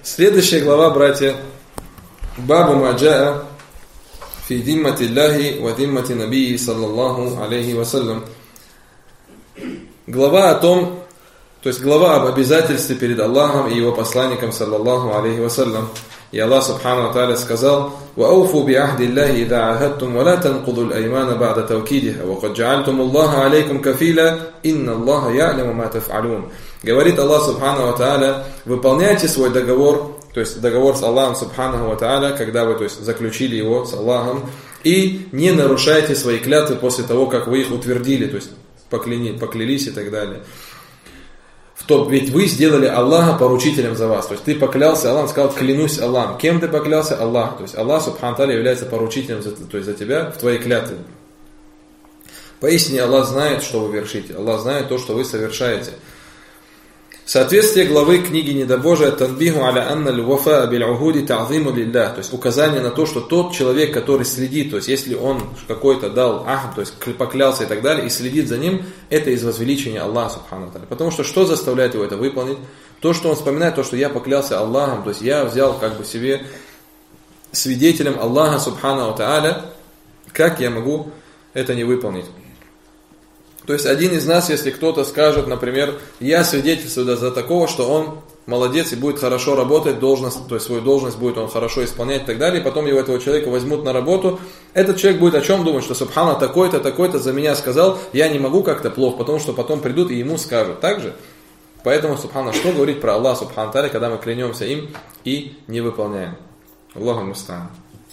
Следующая глава, братья, Бабу Маджаа фи диммати Аллахи ва диммати Набии саллаллаху алейхи вассалям. Глава о том, то есть глава об обязательстве перед Аллахом и его посланником саллаллаху алейхи вассалям. И Аллах субхану ва тааля сказал: «Ва ауфу би ахди Аллахи ида ахадтум, ва ла танкуду аль-аймана ба'да тавкидиха, ва кад джа'альтум Аллаха алейкум кафила, инна Аллаха я'ляму ма таф'алун». Говорит Аллах субхану ва тааля: выполняйте свой договор, то есть договор с Аллахом субхану ва тааля, когда вы, то есть, заключили его с Аллахом, и не нарушайте свои клятвы после того, как вы их утвердили, то есть поклялись и так далее. Ведь вы сделали Аллаха поручителем за вас. То есть ты поклялся Аллахом, сказал: клянусь Аллахом. Кем ты поклялся? Аллах. То есть Аллах субхану ва тааля является поручителем за тебя в твоей клятве. Поистине Аллах знает, что вы вершите. Аллах знает то, что вы совершаете. Соответствие главы книги Недобожия «Танбиху аля анна л-вафа биль-ухуди та'зиму лиллах», то есть указание на то, что тот человек, который следит, то есть если он какой-то дал ахд, то есть поклялся и так далее, и следит за ним, это из возвеличения Аллаха субхану ва тааля. Потому что заставляет его это выполнить? То, что он вспоминает, то, что я поклялся Аллахом, то есть я взял как бы себе свидетелем Аллаха субхану ва тааля, как я могу это не выполнить? То есть один из нас, если кто-то скажет, например: я свидетельствую за такого, что он молодец и будет хорошо работать, должность, то есть свою должность будет он хорошо исполнять и так далее, и потом его этого человека возьмут на работу, этот человек будет о чем думать? Что субхана такой-то, такой-то за меня сказал, я не могу как-то плохо, потому что потом придут и ему скажут. Так же? Поэтому, субхана, что говорить про Аллаха субхана тааля, когда мы клянемся им и не выполняем? Аллаху муста'ан.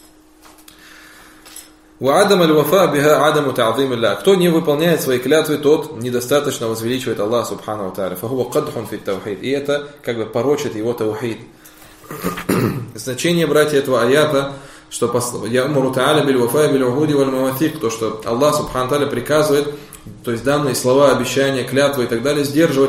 Кто не выполняет свои клятвы, тот недостаточно возвеличивает Аллаха субхану ва тааля. И это как бы порочит его таухид. Значение, братья, этого аята, что то, что Аллах субхану ва тааля приказывает, то есть данные слова, обещания, клятвы и так далее, сдерживать.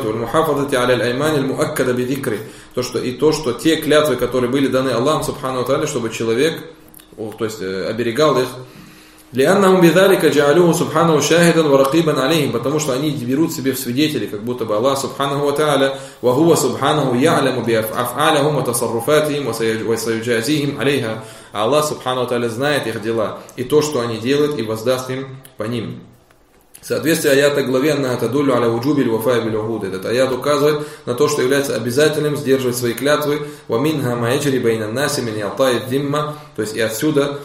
То, что те клятвы, которые были даны Аллахом субхану ва тааля, чтобы человек, то есть оберегал их. لأنهم بذلك جعلوه سبحانه شاهدا ورقيبا عليهم, потому что они берут себе в свидетели, как будто бы Аллах субханаху ва тааля, وهو سبحانه يعلم بأفعالهم وتصرفاتهم وسيجازيهم عليها. Аллах субханаху ва тааля знает их дела и то, что они делают, и воздаст им по ним. Соответствие аята главе «Аннаха тадуллю аля вуджуби л-вафа биль-ухуд». Этот аят указывает на то, что является обязательным сдерживать свои клятвы. «Ва минха ма яджри байна н-наси мин и'та'i д-димма». То есть и отсюда,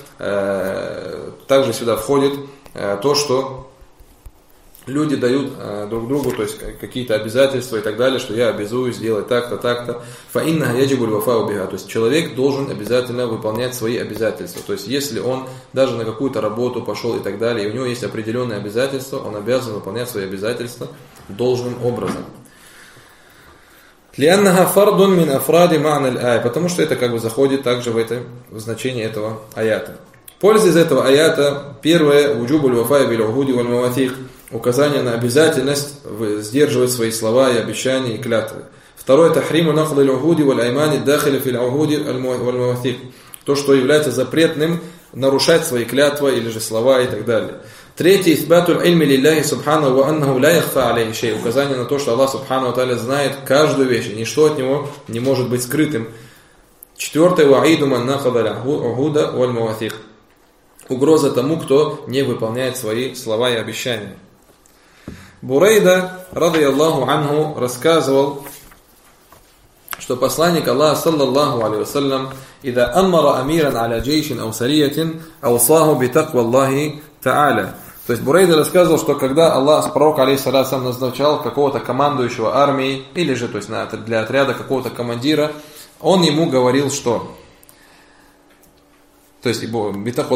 также сюда входит то, что люди дают друг другу, то есть какие-то обязательства и так далее, что я обязуюсь сделать так-то, так-то. Фаинна яджибу л-вафа биха. То есть человек должен обязательно выполнять свои обязательства. То есть если он даже на какую-то работу пошел и так далее, и у него есть определенные обязательства, он обязан выполнять свои обязательства должным образом. Лианнаха фардун мин афради ма'на аль-ая. Потому что это как бы заходит также в значение этого аята. Польза из этого аята: первое, вуджубу л-вафа биль-ухуди валь-маватик. Указание на обязательность сдерживать свои слова и обещания и клятвы. Второе, тахриму нахды л-ухуди валь-аймани дахили фил-ухуди валь-маватик. То, что является запретным, нарушать свои клятвы или же слова и так далее. Третье, исбату л-ильми лилляхи субхану ва аннаху ла яхфа алейхи шей. Указание на то, что Аллах субхану ва тааля знает каждую вещь, и ничто от него не может быть скрытым. Четвертое, ваиду ман нахада л-ухуда валь-маватик. Угроза тому, кто не выполняет свои слова и обещания. Бурейда, радийаллаху анху, рассказывал, что посланник Аллаха, саллаллаху алейхи вассалям, «Ида аммара амиран аля джейшин ау сариятин, аусаху битаква Аллахи та'аля». То есть Бурейда рассказывал, что когда Аллах, пророк алейхиссалату назначал какого-то командующего армией, или же то есть для отряда какого-то командира, он ему говорил, что... То есть, он,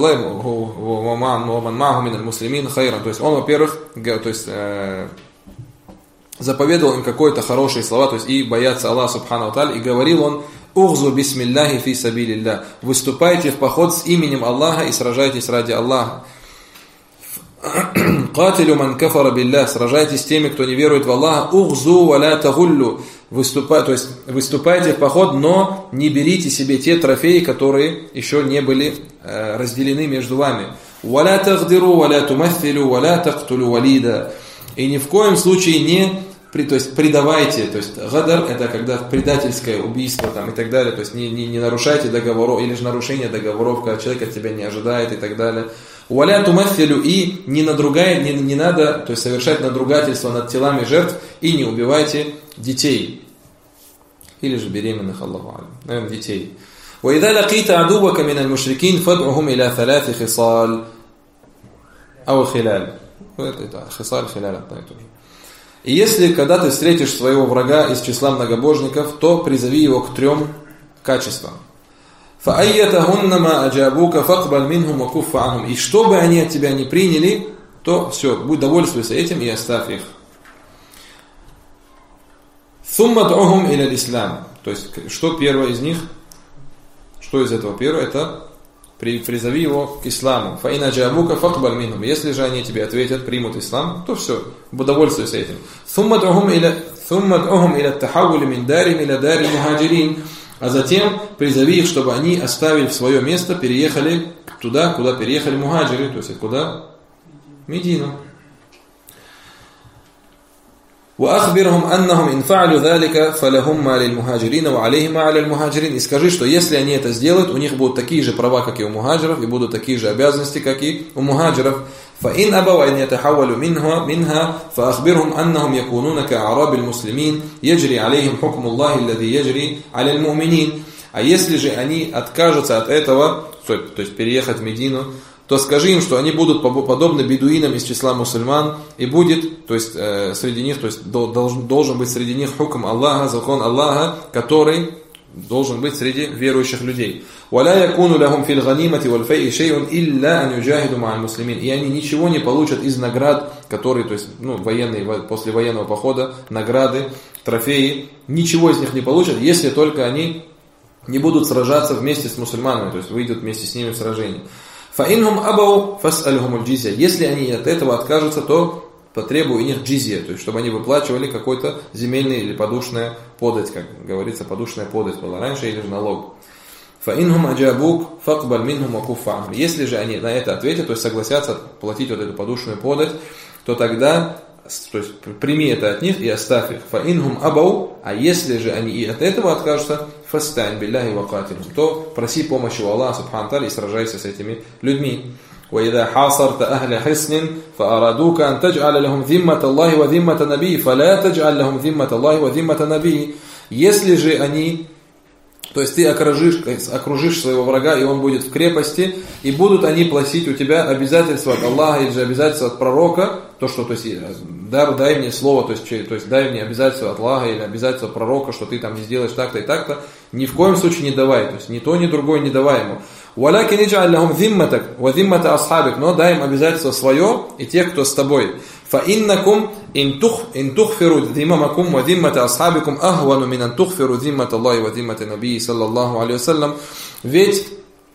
во-первых, то есть, заповедовал им какие-то хорошие слова, то есть и бояться Аллаха субхану ва тааля, и говорил он: «Ухзу бисмилляхи фи сабилилля». Выступайте в поход с именем Аллаха и сражайтесь ради Аллаха. «Катилю ман кафара билля». Сражайтесь с теми, кто не верует в Аллаха. «Ухзу ва ля тагуллю». То есть выступайте в поход, но не берите себе те трофеи, которые еще не были разделены между вами. «Валя тагдиру, валя тумаthилю, валя тактулю валида». И ни в коем случае не то есть предавайте, то есть гадар это когда предательское убийство там, и так далее, то есть не нарушайте договоров, или же нарушение договоров, когда человек от тебя не ожидает и так далее. Уаля тумафилю, и не надо, то есть совершать надругательство над телами жертв, и не убивайте детей. Или же беременных, Аллаху алям, наверное, детей. وإذا لقيت عدوك من المشركين فادعهم إلى 3 خصال أو خلال. Это خصال خلال одно и то же. И если, когда ты встретишь своего врага из числа многобожников, то призови его к 3 качествам. فَأَيَّتَهُنَّ مَا أَجَابُوكَ فَاقْبَلْ مِنْهُمْ وَكُفَّ عَنْهُمْ. И что бы они от тебя не приняли, то все, будь довольствуйся этим и оставь их. ثُمَّ دْعُهُمْ إِلَى الْإِسْلَامِ. То есть, что первое из них? Что из этого первое? Это призови его к исламу. فَإِنَ أَجَابُوكَ فَاقْبَلْ مِنْهُمْ. Если же они тебе ответят, примут ислам, то все, будь довольствуйся этим. ثُمَّ دْعُهُمْ إِلَى التَّحَوُّلِ مِنْ دَارِهِمْ إِلَى دَارِ الْمُهَاجِرِينَ. А затем призови их, чтобы они, оставив свое место, переехали туда, куда переехали мухаджиры, то есть куда? Медину. وَأَخْبِرْهُمْ أَنَّهُمْ إِنْ فَعَلُوا ذَلِكَ فَلَهُمْ مَا لِلْمُهَاجِرِينَ وَعَلَيْهِمْ مَا عَلَى الْمُهَاجِرِينَ. И скажи, что если они это сделают, у них будут такие же права, как и у мухаджиров, и будут такие же обязанности, как и у мухаджиров. فَإِنْ أَبَوْا أَنْ يَتَحَوَّلُوا مِنْهَا فَأَخْبِرْهُمْ أَنَّهُمْ يَكُونُونَ كَأَعْرَابِ الْمُسْلِمِينَ يَجْرِي عَلَيْهِمْ حُكْمُ اللَّهِ الَّذِي يَجْرِي عَلَى الْمُؤْمِنِينَ. А если же они откажутся от этого, то есть переехать в Медину, то скажи им, что они будут подобны бедуинам из числа мусульман, и будет, то есть среди них, то есть должен быть среди них хукм Аллаха, закон Аллаха, который должен быть среди верующих людей. وَلَا يَكُونُ لَهُمْ فِي الْغَنِيمَةِ وَالْفَيْءِ شَيْءٌ إِلَّا أَنْ يُجَاهِدُوا مَعَ الْمُسْلِمِينَ. И они ничего не получат из наград, которые, то есть, военные, после военного похода, награды, трофеи, ничего из них не получат, если только они не будут сражаться вместе с мусульманами, то есть выйдут вместе с ними в сражение. فَإِنْهُمْ أَبَوْا فَاسْأَلْهُمُ الْجِزْيَةَ. Если они от этого откажутся, то потребуй у них джизья, то есть чтобы они выплачивали какой-то земельный или подушная подать, как говорится, подушная подать была раньше, или же налог. فَإِنْهُمْ أَجَابُوكَ فَاقْبَلْ مِنْهُمْ وَكُفَّ عَنْهُمْ. Если же они на это ответят, то есть согласятся платить вот эту подушную подать, то тогда, то есть прими это от них и оставь их. فَإِنْهُمْ أَبَوْا. А если же они и от этого откажутся, فَاسْتَعِنْ بِاللَّهِ وَقَاتِلْهُمْ. То проси помощи у Аллаха субхану ва тааля и сражайся с этими людьми. وَإِذَا حَاصَرْتَ أَهْلَ حِصْنٍ فَأَرَادُوكَ أَنْ تَجْعَلَ لَهُمْ ذِمَّةَ اللَّهِ وَذِمَّةَ نَبِيِّهِ فَلَا تَجْعَلْ لَهُمْ ذِمَّةَ اللَّهِ وَذِمَّةَ نَبِيِّهِ. Если же они, то есть ты окружишь своего врага, и он будет в крепости, и будут они платить у тебя обязательства от Аллаха или же обязательства от пророка, то, что, то есть, дай мне слово, то есть дай мне обязательства от Аллаха или обязательства от пророка, что ты там не сделаешь так-то и так-то, ни в коем случае не давай, то есть ни то, ни другое не давай ему. وَلَكِنْ اجْعَلْ لَهُمْ ذِمَّتَكَ وَذِمَّةَ أَصْحَابِكَ. Но дай им обязательство свое и тех, кто с тобой. فَإِنَّكُمْ إِن تُخْفِرُوا ذِمَّمَكُمْ وَذِمَّةَ أَصْحَابِكُمْ أَهْوَنُ مِنْ أَن تُخْفِرُوا ذِمَّةَ اللَّهِ وَذِمَّةَ نَبِيِّهِ صلى الله عليه وسلم. Ведь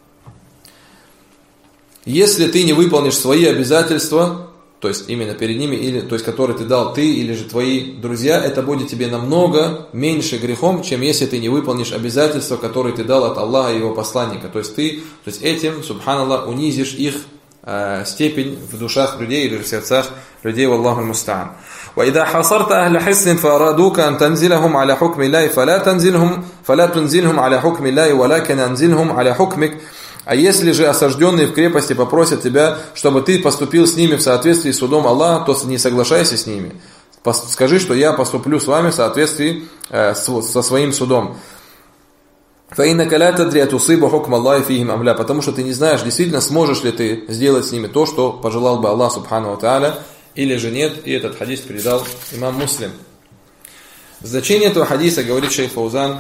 если ты не выполнишь свои обязательства, то есть именно перед ними, или, то есть которые ты дал ты или же твои друзья, это будет тебе намного меньше грехом, чем если ты не выполнишь обязательства, которые ты дал от Аллаха и его посланника. То есть ты, то есть этим, субханаллах, унизишь их степень в душах людей или в сердцах людей, валлаху муста'ан. وإذا حاصرت أهل حصن فأرادوك أن تنزلهم على حكم الله فلا تنزلهم على حكم الله ولكن أنزلهم على حكمك. А если же осажденные в крепости попросят тебя, чтобы ты поступил с ними в соответствии с судом Аллаха, то не соглашайся с ними. Скажи, что я поступлю с вами в соответствии со своим судом. فَإِنَّكَ لَا تَدْرِي أَتُصِيبُ حُكْمَ اللَّهِ فِيهِمْ أَمْ لَا. Потому что ты не знаешь, действительно сможешь ли ты сделать с ними то, что пожелал бы Аллах субхану ва тааля, или же нет. И этот хадис передал имам Муслим. Значение этого хадиса, говорит шейх Фаузан,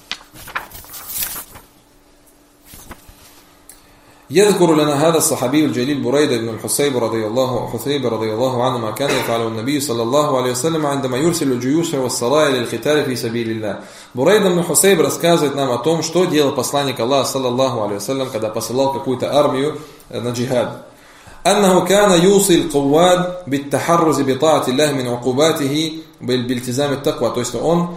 يذكر لنا هذا الصحابي الجليل بريدة بن الحصيب رضي الله عنه ما كان يفعله النبي صلى الله عليه وسلم عندما يرسل الجيوش والسرايا للقتال في سبيل الله. Бурайда бн Хусайб рассказывает нам о том, что делал посланник Аллаха саллаллаху алейхи вассалям, когда посылал какую-то армию на джихад. أنه كان يوصي القواد بالتحرز بطاعة الله من عقوباته بالالتزام التقوى. То есть он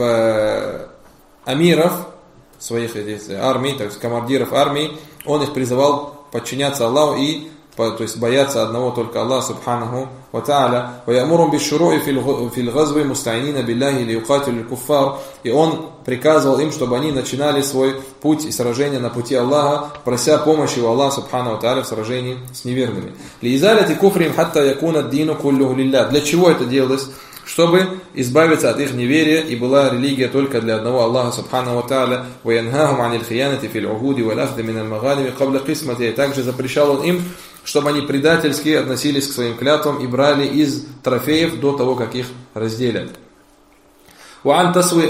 амиров своих армий, то есть командиров армий, он их призывал подчиняться Аллаху и то есть бояться одного только Аллаха субханаху ва та'аля, ва ямурум бишшуру'i фил газви муста'инина биллахи лиюқатилу аль-куффар, и он приказывал им, чтобы они начинали свой путь и сражение на пути Аллаха, прося помощи у Аллаха субханаху ва та'аля в сражении с неверными. Лиизаляти куфрим хатта якуна ад-дину куллуху лиллах. Для чего это делалось? Чтобы избавиться от их неверия, и была религия только для одного Аллаха субханаху ва та'аля. Ва янхахум анил хиянати фил ухуди вал ахди мин аль-маганими кабля кисмати. И также запрещал он им, чтобы они предательски относились к своим клятвам и брали из трофеев до того, как их разделят. И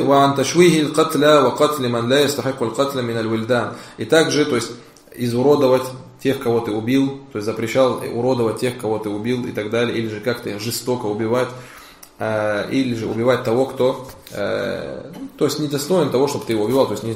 также, то есть, изуродовать тех, кого ты убил, то есть запрещал уродовать тех, кого ты убил и так далее, или же как-то жестоко убивать, или же убивать того, кто, то есть недостоин того, чтобы ты его убивал, то есть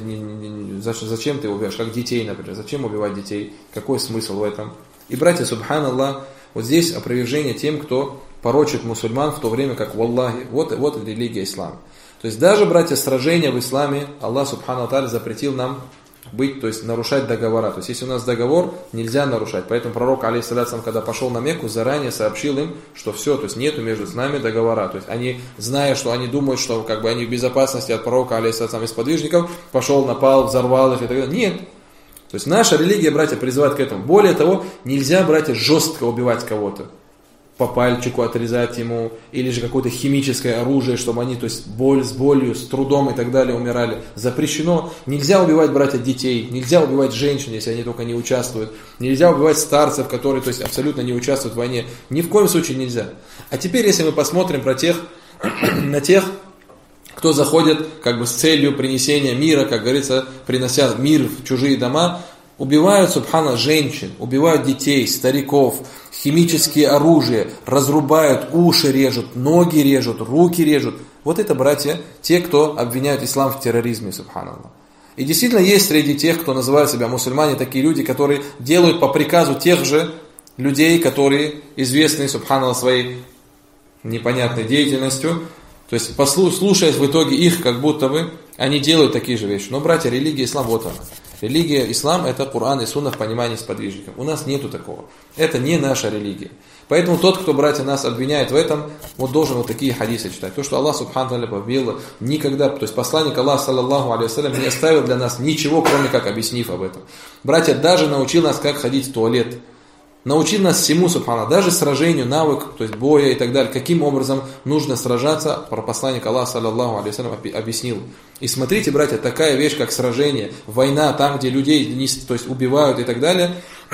зачем ты его убиваешь, как детей, например, зачем убивать детей, какой смысл в этом? И, братья, субханаллах, вот здесь опровержение тем, кто порочит мусульман, в то время как, валлахи, вот религия ислама. То есть даже, братья, сражения в исламе, Аллах субхану ва тааля запретил нам быть, то есть нарушать договора. То есть если у нас договор, нельзя нарушать. Поэтому пророк, алейхиссалям, когда пошел на Мекку, заранее сообщил им, что все, то есть нету между нами договора. То есть они, зная, что они думают, что как бы они в безопасности от пророка, алейхиссалям, и сподвижников, пошел, напал, взорвал их и так далее. Нет. То есть наша религия, братья, призывает к этому. Более того, нельзя, братья, жестко убивать кого-то. По пальчику отрезать ему, или же какое-то химическое оружие, чтобы они, то есть с болью, с трудом и так далее умирали. Запрещено. Нельзя убивать, братья, детей, нельзя убивать женщин, если они только не участвуют. Нельзя убивать старцев, которые, то есть, абсолютно не участвуют в войне. Ни в коем случае нельзя. А теперь, если мы посмотрим на тех, кто заходит как бы с целью принесения мира, как говорится, принося мир в чужие дома, убивают, субхана, женщин, убивают детей, стариков, химические оружия, разрубают, уши режут, ноги режут, руки режут. Вот это, братья, те, кто обвиняют ислам в терроризме, субханаллах. И действительно есть среди тех, кто называет себя мусульмане, такие люди, которые делают по приказу тех же людей, которые известны, субханаллах, своей непонятной деятельностью. То есть, слушаясь в итоге их, как будто бы они делают такие же вещи. Но, братья, религия ислам, вот она. Религия ислам – это Коран и Сунна в понимании сподвижников. У нас нету такого. Это не наша религия. Поэтому тот, кто, братья, нас обвиняет в этом, вот должен вот такие хадисы читать. То, что Аллах субхану ва тааля никогда, то есть посланник Аллаха, саллаллаху алейхи ва саллям, не оставил для нас ничего, кроме как объяснив об этом. Братья, даже научил нас, как ходить в туалет. Научил нас всему, субхана, даже сражению, навык, то есть боя и так далее, каким образом нужно сражаться, посланник Аллаха, саллаллаху алейхи ва саллям, объяснил. И смотрите, братья, такая вещь, как сражение, война, там, где людей то есть, убивают и так далее,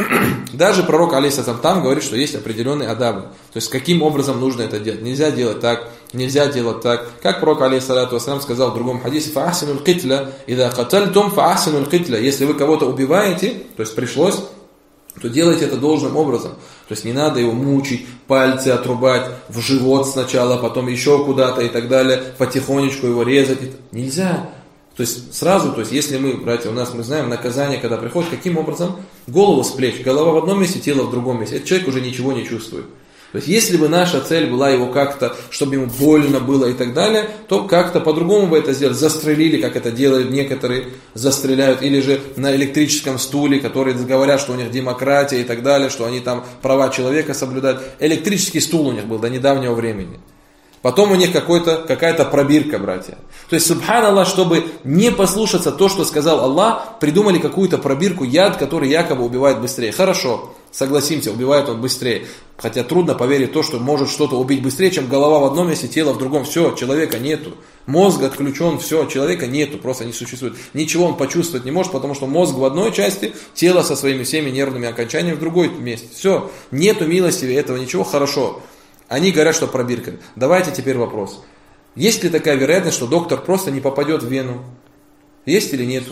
даже пророк, алейхиссалям, там говорит, что есть определенные адабы. То есть, каким образом нужно это делать. Нельзя делать так, нельзя делать так. Как пророк, алейхиссалям, сказал в другом хадисе, фаахсинул китля, ида катальтум фаахсинул китля. Если вы кого-то убиваете, то есть пришлось, то делайте это должным образом. То есть не надо его мучить, пальцы отрубать, в живот сначала, потом еще куда-то и так далее, потихонечку его резать. Нельзя. То есть сразу, то есть если мы, братья, мы знаем наказание, когда приходит, каким образом? Голову с плеч, голова в одном месте, тело в другом месте. Этот человек уже ничего не чувствует. То есть если бы наша цель была его как-то, чтобы ему больно было и так далее, то как-то по-другому бы это сделали. Застрелили, как это делают некоторые, застреляют. Или же на электрическом стуле, которые говорят, что у них демократия и так далее, что они там права человека соблюдают. Электрический стул у них был до недавнего времени. Потом у них какая-то пробирка, братья. То есть, субханаллах, чтобы не послушаться то, что сказал Аллах, придумали какую-то пробирку, яд, который якобы убивает быстрее. Хорошо, согласимся, убивает он быстрее. Хотя трудно поверить в то, что может что-то убить быстрее, чем голова в одном месте, тело в другом. Все, человека нету. Мозг отключен, все, человека нету, просто не существует. Ничего он почувствовать не может, потому что мозг в одной части, тело со своими всеми нервными окончаниями в другой месте. Все, нету милости этого, ничего, хорошо. Они говорят, что пробирка. Давайте теперь вопрос. Есть ли такая вероятность, что доктор просто не попадет в вену? Есть или нету?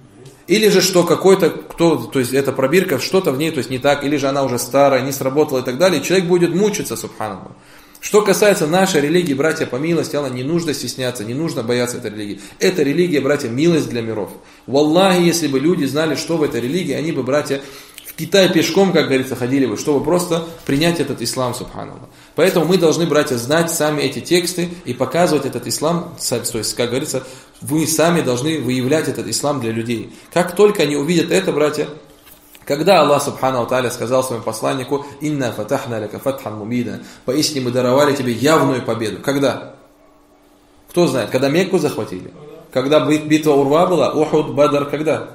Или же что то есть эта пробирка, что-то в ней, то есть не так, или же она уже старая, не сработала и так далее, и человек будет мучиться, субханаллах. Что касается нашей религии, братья, по милости Аллаха, не нужно стесняться, не нужно бояться этой религии. Эта религия, братья, милость для миров. Валлахи, если бы люди знали, что в этой религии, они бы, братья, в Китай пешком, как говорится, ходили бы, чтобы просто принять этот ислам, субханаллах. Поэтому мы должны, братья, знать сами эти тексты и показывать этот ислам, то есть, как говорится, вы сами должны выявлять этот ислам для людей. Как только они увидят это, братья, Когда Аллах Субхану Тааля сказал своему посланнику: «Инна фатахна ляка фатхан мубина», поистине мы даровали тебе явную победу. Когда? Кто знает? Когда Мекку захватили? Когда битва Урва была? Ухуд, Бадр, когда?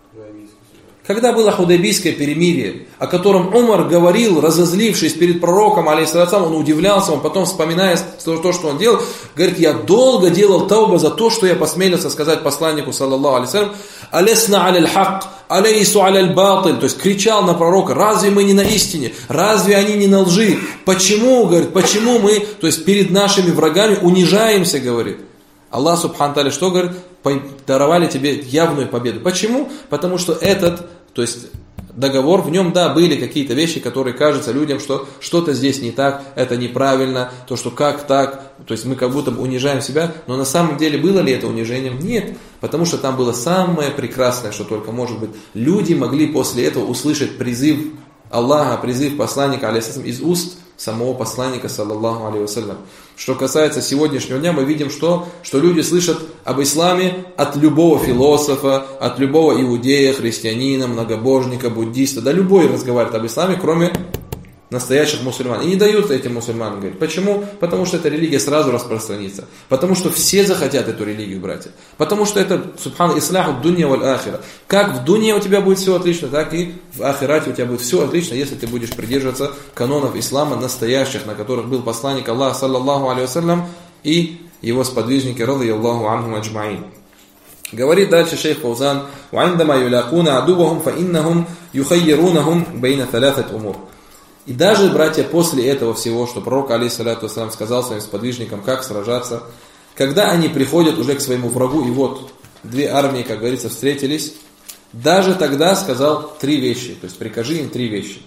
Когда было худайбийское перемирие, о котором Умар говорил, разозлившись перед пророком, алейхиссалям, он удивлялся, он потом, вспоминая то, что он делал, говорит: я долго делал тауба за то, что я посмелился сказать посланнику, саллаллаху алейхи, алесна аляль хак, алейсу аляль батиль, то есть кричал на пророка: разве мы не на истине, разве они не на лжи, почему, говорит, почему мы, то есть перед нашими врагами унижаемся, говорит. Аллах Субхану Тааля что говорит? Даровали тебе явную победу. Почему? Потому что этот, то есть договор, в нем, да, были какие-то вещи, которые кажутся людям, что что-то здесь не так, это неправильно, то, что как так, то есть мы как будто бы унижаем себя, но на самом деле было ли это унижением? Нет, потому что там было самое прекрасное, что только может быть. Люди могли после этого услышать призыв Аллаха, призыв посланника, алейхиссалям, из уст самого посланника, саллаллаху алейхи вассалям. Что касается сегодняшнего дня, мы видим, что люди слышат об исламе от любого философа, от любого иудея, христианина, многобожника, буддиста, да любой разговаривает об исламе, кроме настоящих мусульман. И не дают этим мусульманам говорить. Почему? Потому что эта религия сразу распространится. Потому что все захотят эту религию, братья. Потому что это, субхан, исляху дунья валь ахира. Как в дунье у тебя будет все отлично, так и в ахирате у тебя будет все отлично, если ты будешь придерживаться канонов ислама настоящих, на которых был посланник Аллаха, саллаллаху алейхи вассалям, и его сподвижники, радийаллаху анхум аджмаин. Говорит дальше шейх Фаузан: وَعِنْدَمَا يُلَاقُونَ عَدُوَّهُمْ فَإِنَّهُمْ يُخَيِّرُونَهُمْ بَيْنَ ثَلَاثَةِ أُمُورٍ. И даже, братья, после этого всего, что пророк, алейхиссалату вассалям, сказал своим сподвижникам, как сражаться, когда они приходят уже к своему врагу, и вот две армии, как говорится, встретились, даже тогда сказал три вещи, то есть прикажи им три вещи.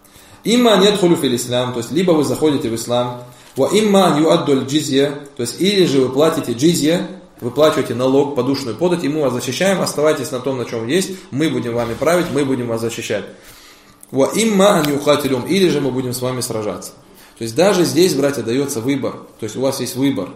«Имма ядхулю фил ислам», то есть либо вы заходите в ислам, «Ва имма юаддуль джизья», то есть или же вы платите джизья, выплачиваете налог, подушную подать, и мы вас защищаем, оставайтесь на том, на чем есть, мы будем вами править, мы будем вас защищать. «Ва имма ан юхатилюм», или же мы будем с вами сражаться. То есть даже здесь, братья, дается выбор, то есть у вас есть выбор.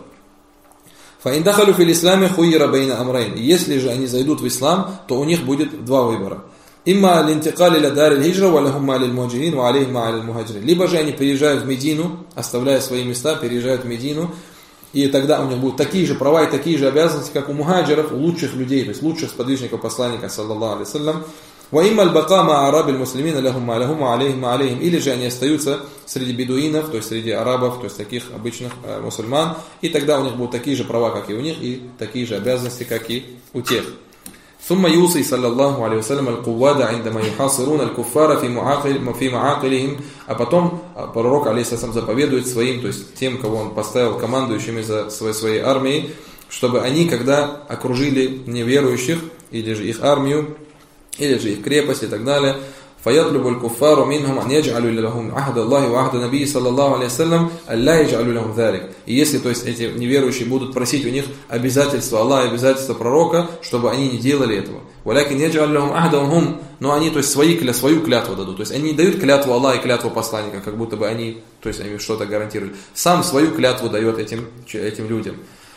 «Фаин дахалю фил исламе хуйра бейна амрайн», если же они зайдут в ислам, то у них будет два выбора. «Имма линтикали ля дариль хиджра, ва лахум малиль муаджирин, ва алейхим малиль мухаджирин». Либо же они переезжают в Медину, оставляя свои места, переезжают в Медину, и тогда у них будут такие же права и такие же обязанности, как у мухаджиров, у лучших людей, то есть лучших сподвижников посланника, саллаллаху алейхи вассалям. وَإِمَّا الْبَقَى مَعَ عَرَبِ الْمُسْلِمِينَ لَهُمْ مَا لَهُمْ وَعَلَيْهِمْ مَا عَلَيْهِمْ. Или же они остаются среди бедуинов, то есть среди арабов, то есть таких обычных мусульман, и тогда у них будут такие же права, как и у них, и такие же обязанности, как и у тех. ثم يوصي صلى الله عليه وسلم القواد عندما يحاصرون الكفار في معاقلهم. А потом пророк, алейхиссалям, заповедует своим, то есть тем, кого он поставил командующими за своей армией, чтобы они, когда окружили неверующих, или же их армию, или же их крепость и так далее, فَيَطْلُبُ الْكُفَّارُ مِنْهُمْ أَنْ يَجْعَلُوا لَهُمْ عَهْدَ اللَّهِ وَعَهْدَ نَبِيِّ صلى الله عليه وسلم أَلَّا يَجْعَلُوا لَهُمْ ذَلِكَ. И если, то есть, эти неверующие будут просить у них обязательства Аллаха, обязательства пророка, чтобы они не делали этого. وَلَكِنْ يَجْعَلُوا لَهُمْ عَهْدَهُمْ هُمْ. Но они, то есть, свою клятву дадут. То есть, они не дают клятву Аллаха и клятву посланника, как будто бы они, то есть, они что-то гарантируют. Сам свою клятву дает этим людям.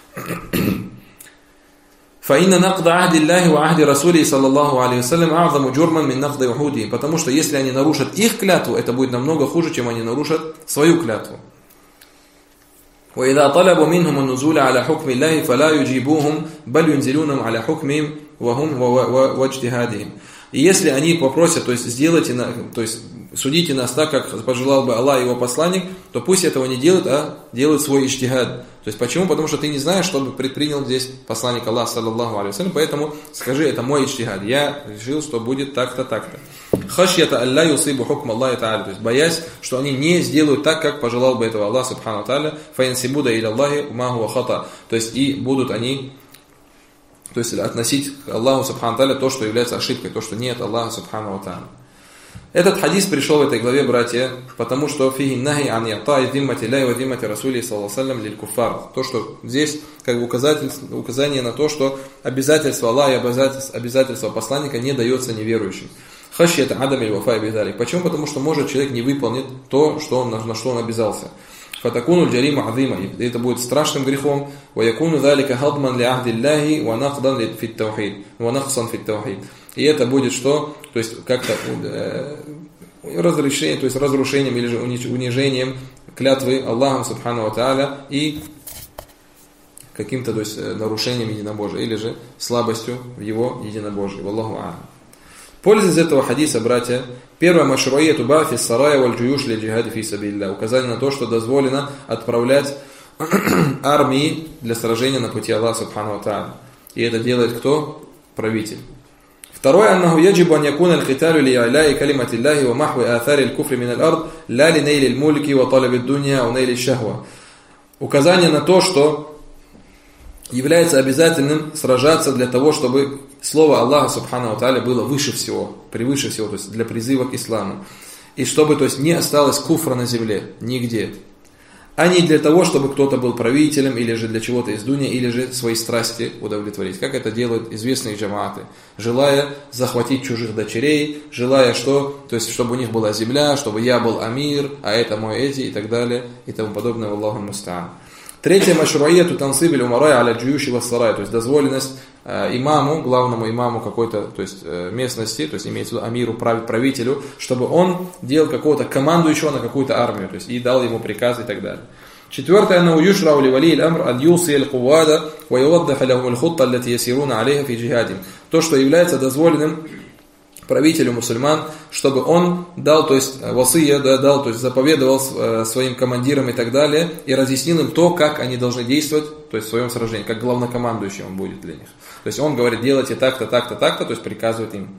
فَإِنَّ نَقْضَ عَهْدِ اللَّهِ وَعَهْدِ رَسُولِهِ صلى الله عليه وسلم أعظم جرما من نقض عهودهم. Потому что если они нарушат их клятву, это будет намного хуже, чем они нарушат свою клятву. وَإِذَا طَلَبُوا مِنْهُمُ النُّزُولَ عَلَى حُكْمِ اللَّهِ فَلَا يُجِيبُوهُمْ بَلْ يُنْزِلُونَهُمْ عَلَى حُكْمِهِمْ وَهُمْ وَاجْتِهَادِهِمْ. И если они попросят, то есть сделайте, то есть судите нас так, как пожелал бы Аллах и его посланник, то пусть этого не делают, а делают свой иджтихад. То есть почему? Потому что ты не знаешь, что бы предпринял здесь посланник Аллаха, саллаллаху алейхи вассалям, поэтому скажи, это мой иджтихад, я решил, что будет так-то, так-то. Хашьята алла юсибу хукм Аллахи та'аля, то есть боясь, что они не сделают так, как пожелал бы этого Аллах, субхану та'аля, фаянсибуда иля Аллахи ма хуа хата, то есть и будут они, то есть относить к Аллаху, субхану та'аля, то, что является ошибкой, то, что нет Аллаха, субхану та'аля. Этот хадис пришел в этой главе, братья, потому что фиги нахи ан я'та'i зиммати ля ва зиммати расули саллаллаху алейхи лиль куффар. То, что здесь как бы указание на то, что обязательство Аллаха и обязательство посланника не дается неверующим. Хашьята адам иль вафа бидалик. Почему? Потому что может человек не выполнит то, на что он обязался. Фатакуну джарима азима. И это будет страшным грехом. Ва якуну залика хадман ли ахди Аллахи ва нахдан фит таухид. Ва нахсан фит таухид. и это будет что? То есть как-то разрешение, то есть разрушением или же унижением клятвы Аллахом Субхану ва Тааля и каким-то, то есть нарушением единобожия или же слабостью в его единобожии. Валлаху а'алам. Польза из этого хадиса, братья, первое, машруияту ба'фи ссарая валь джуюш ли джихади фи сабилля, указание на то, что дозволено отправлять армии для сражения на пути Аллаха Субхану ва Тааля. И это делает кто? Правитель. Второе, аннаху яджибу ан якуна аль-киталю ли а'ляи калимати Аллахи ва махви а'атари аль-куфри мин аль-ард ла ли нейли аль-мульки ва талаби ад-дунья ва нейли шахва. Указание на то, что является обязательным сражаться для того, чтобы слово Аллаха Субхану ва Тааля было выше всего, превыше всего, то есть для призыва к исламу. И чтобы, то есть, не осталось куфра на земле, нигде. А не для того, чтобы кто-то был правителем, или же для чего-то из дуни, или же свои страсти удовлетворить. Как это делают известные джамааты, желая захватить чужих дочерей, желая что? То есть, чтобы у них была земля, чтобы я был амир, а это мой эти, и так далее, и тому подобное. Аллаху муста'ан. Третье, машруияту тансибиль умарай аля джуюши вассарай, то есть дозволенность имаму, главному имаму какой-то, то есть местности, то есть имеется в виду амиру, правителю, чтобы он делал какого-то командующего на какую-то армию, то есть и дал ему приказ и так далее. Четвертое, аннаху юшрау ли вали аль-амр ан юси аль-кувада ва юваддаха лахум аль-хутта аллати ясируна алейха фи джихадим. То, что является дозволенным правителю мусульман, чтобы он дал, то есть васия, дал, то есть заповедовал своим командирам и так далее, и разъяснил им то, как они должны действовать, то есть в своем сражении, как главнокомандующий он будет для них. То есть он говорит, делайте так-то, так-то, так-то, то есть приказывает им.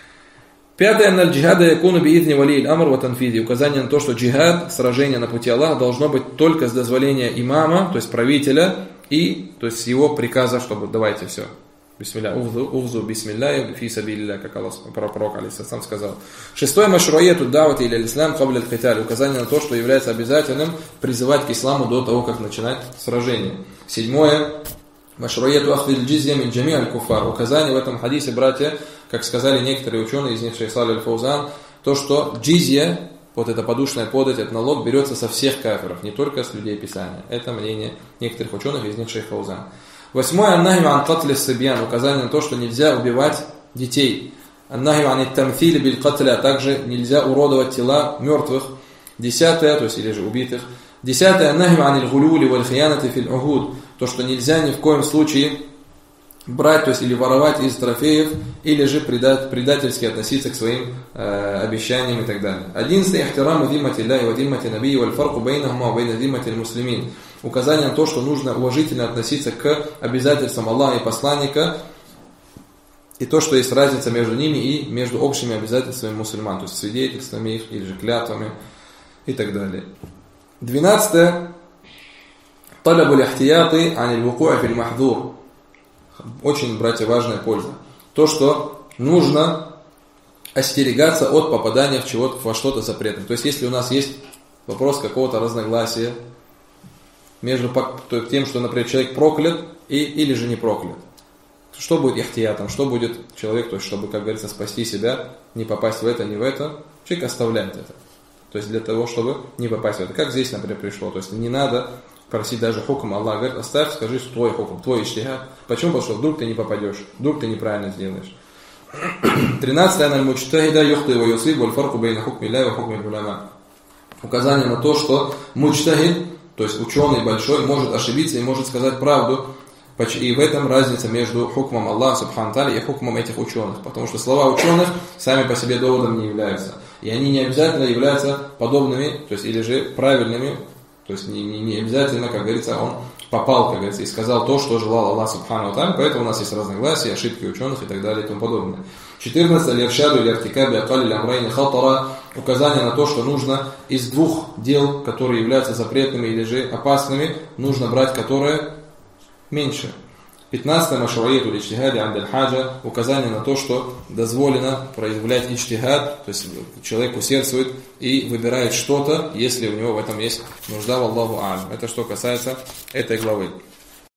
Пятое, на джихада якуну биидни вали аль-амр ва танфиди. Указание на то, что джихад, сражение на пути Аллаха, должно быть только с дозволения имама, то есть правителя, и то есть с его приказа, чтобы давайте все. Бисмилля, увзу, бисмилля, фи сабилля, как Аллах, пророк алейхиссалям сказал. Шестое, машруияту давати или ислам кабля аль-киталь. Указание на то, что является обязательным призывать к исламу до того, как начинать сражение. Седьмое, машруияту ахвиль джизья мин джами аль-куфар. Указание в этом хадисе, братья, как сказали некоторые ученые, из них шейх Салих аль-Фаузан, то, что джизья, вот эта подушная подать, этот налог берется со всех кафиров, не только с людей Писания. Это мнение некоторых ученых, из них шейх Фаузан. Восьмое, аннахи ан катли сабьян, указание на то, что нельзя убивать детей. Аннахи ан тамфили биль катля, также нельзя уродовать тела мертвых. Десятое, то есть или же убитых. Десятое, аннахи ан иль-гулюли валь-хиянати фил-ухуд, то, что нельзя ни в коем случае брать, то есть или воровать из трофеев, или же предательски относиться к своим обещаниям и так далее. 11. Ихтираму диммати Аллахи ва диммати набии валь фарку бейнахума ва бейна диммати аль-муслимин. Указание на то, что нужно уважительно относиться к обязательствам Аллаха и посланника, и то, что есть разница между ними и между общими обязательствами мусульман, то есть свидетельствами их, или же клятвами и так далее. 12. Талабу лихтияты ан аль-вуку'a фил махдур. Очень, братья, важная польза. То, что нужно остерегаться от попадания во что-то запретное. То есть, если у нас есть вопрос какого-то разногласия между тем, что, например, человек проклят или же не проклят. Что будет ихтиятом, что будет человек, то есть, чтобы, как говорится, спасти себя, не попасть в это, не в это, человек оставляет это. То есть, для того, чтобы не попасть в это. Как здесь, например, пришло. То есть, не надо просить даже хукм. Аллах говорит, оставь, скажи, что твой хукм, твой иштихад. Почему? Потому что вдруг ты не попадешь, вдруг ты неправильно сделаешь. 13. Аль-муджтахида юхти ва юсиб валь фарку бейна хукми Аллахи ва хукми аль-уляма. Указание на то, что муджтахид, то есть ученый большой, может ошибиться и может сказать правду. И в этом разница между хукмом Аллаха Субхану Тааля и хукмом этих ученых. Потому что слова ученых сами по себе доводом не являются. И они не обязательно являются подобными, то есть или же правильными. То есть не обязательно, как говорится, он попал, как говорится, и сказал то, что желал Аллах Субхану Тааля. Поэтому у нас есть разногласия, ошибки ученых и так далее и тому подобное. 14. Аль-иршаду иль-иртикаби акалли амрайни хатара. Указание на то, что нужно из двух дел, которые являются запретными или же опасными, нужно брать которые меньше. 15. Машруияту ль-иджтихади анд аль-хаджа. Указание на то, что дозволено проявлять иджтихад, то есть человек усердствует и выбирает что-то, если у него в этом есть нужда, валлаху а'алям. Это что касается этой главы.